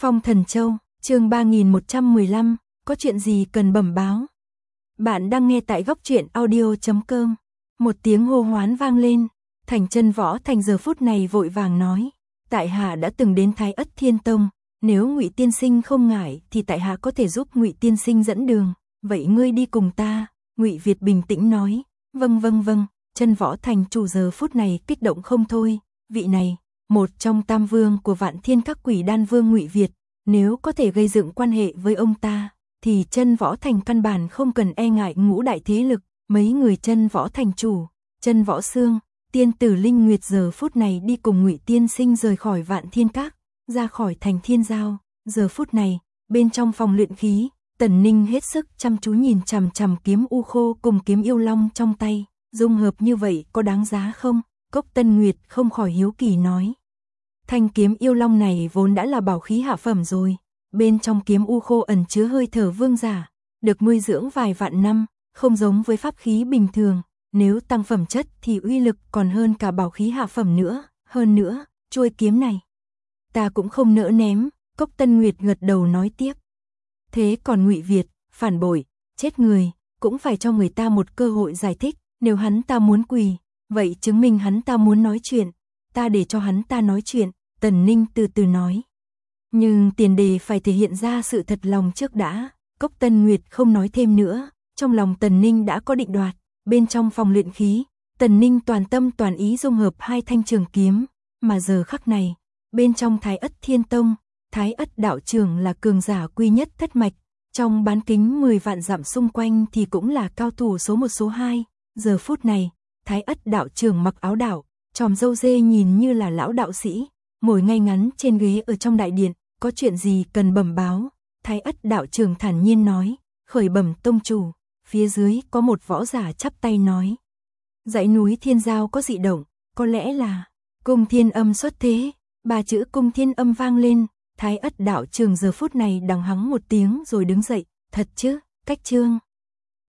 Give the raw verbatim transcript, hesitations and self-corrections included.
Phong Thần Châu, chương ba nghìn một trăm mười lăm, có chuyện gì cần bẩm báo? Bạn đang nghe tại góc truyện audio chấm com. Một tiếng hô hoán vang lên, Thành Chân Võ Thành giờ phút này vội vàng nói, tại hạ đã từng đến Thái Ất Thiên Tông, nếu Ngụy tiên sinh không ngại thì tại hạ có thể giúp Ngụy tiên sinh dẫn đường, vậy ngươi đi cùng ta. Ngụy Việt bình tĩnh nói, vâng vâng vâng. Chân Võ Thành chủ giờ phút này kích động không thôi, vị này, một trong tam vương của Vạn Thiên Các Quỷ Đan Vương Ngụy Việt, nếu có thể gây dựng quan hệ với ông ta, thì Chân Võ Thành căn bản không cần e ngại ngũ đại thế lực. Mấy người Chân Võ Thành chủ, Chân Võ Xương, tiên tử Linh Nguyệt giờ phút này đi cùng Ngụy tiên sinh rời khỏi Vạn Thiên Các, ra khỏi thành Thiên Giao. Giờ phút này, bên trong phòng luyện khí, Tần Ninh hết sức chăm chú nhìn chằm chằm kiếm u khô cùng kiếm yêu long trong tay. Dung hợp như vậy có đáng giá không? Cốc Tân Nguyệt không khỏi hiếu kỳ nói. Thanh kiếm yêu long này vốn đã là bảo khí hạ phẩm rồi, bên trong kiếm u khô ẩn chứa hơi thở vương giả, được nuôi dưỡng vài vạn năm, không giống với pháp khí bình thường, nếu tăng phẩm chất thì uy lực còn hơn cả bảo khí hạ phẩm nữa, hơn nữa, chuôi kiếm này ta cũng không nỡ ném. Cốc Tân Nguyệt gật đầu nói tiếp. Thế còn Ngụy Việt, phản bội, chết người, cũng phải cho người ta một cơ hội giải thích. Nếu hắn ta muốn quỳ, vậy chứng minh hắn ta muốn nói chuyện, ta để cho hắn ta nói chuyện, Tần Ninh từ từ nói. Nhưng tiền đề phải thể hiện ra sự thật lòng trước đã. Cốc Tân Nguyệt không nói thêm nữa, trong lòng Tần Ninh đã có định đoạt. Bên trong phòng luyện khí, Tần Ninh toàn tâm toàn ý dung hợp hai thanh trường kiếm, mà giờ khắc này, bên trong Thái Ất Thiên Tông, Thái Ất đạo trưởng là cường giả quy nhất thất mạch, trong bán kính mười vạn dặm xung quanh thì cũng là cao thủ số một số hai. Giờ phút này, Thái Ất đạo trưởng mặc áo đạo, tròm râu dê nhìn như là lão đạo sĩ, ngồi ngay ngắn trên ghế ở trong đại điện. Có chuyện gì cần bẩm báo? Thái Ất đạo trưởng thản nhiên nói. Khởi bẩm tông chủ. Phía dưới có một võ giả chắp tay nói. Dãy núi Thiên Giao có dị động, có lẽ là Cung Thiên Âm xuất thế. Ba chữ Cung Thiên Âm vang lên. Thái Ất đạo trưởng giờ phút này đằng hắng một tiếng rồi đứng dậy. Thật chứ? Cách chương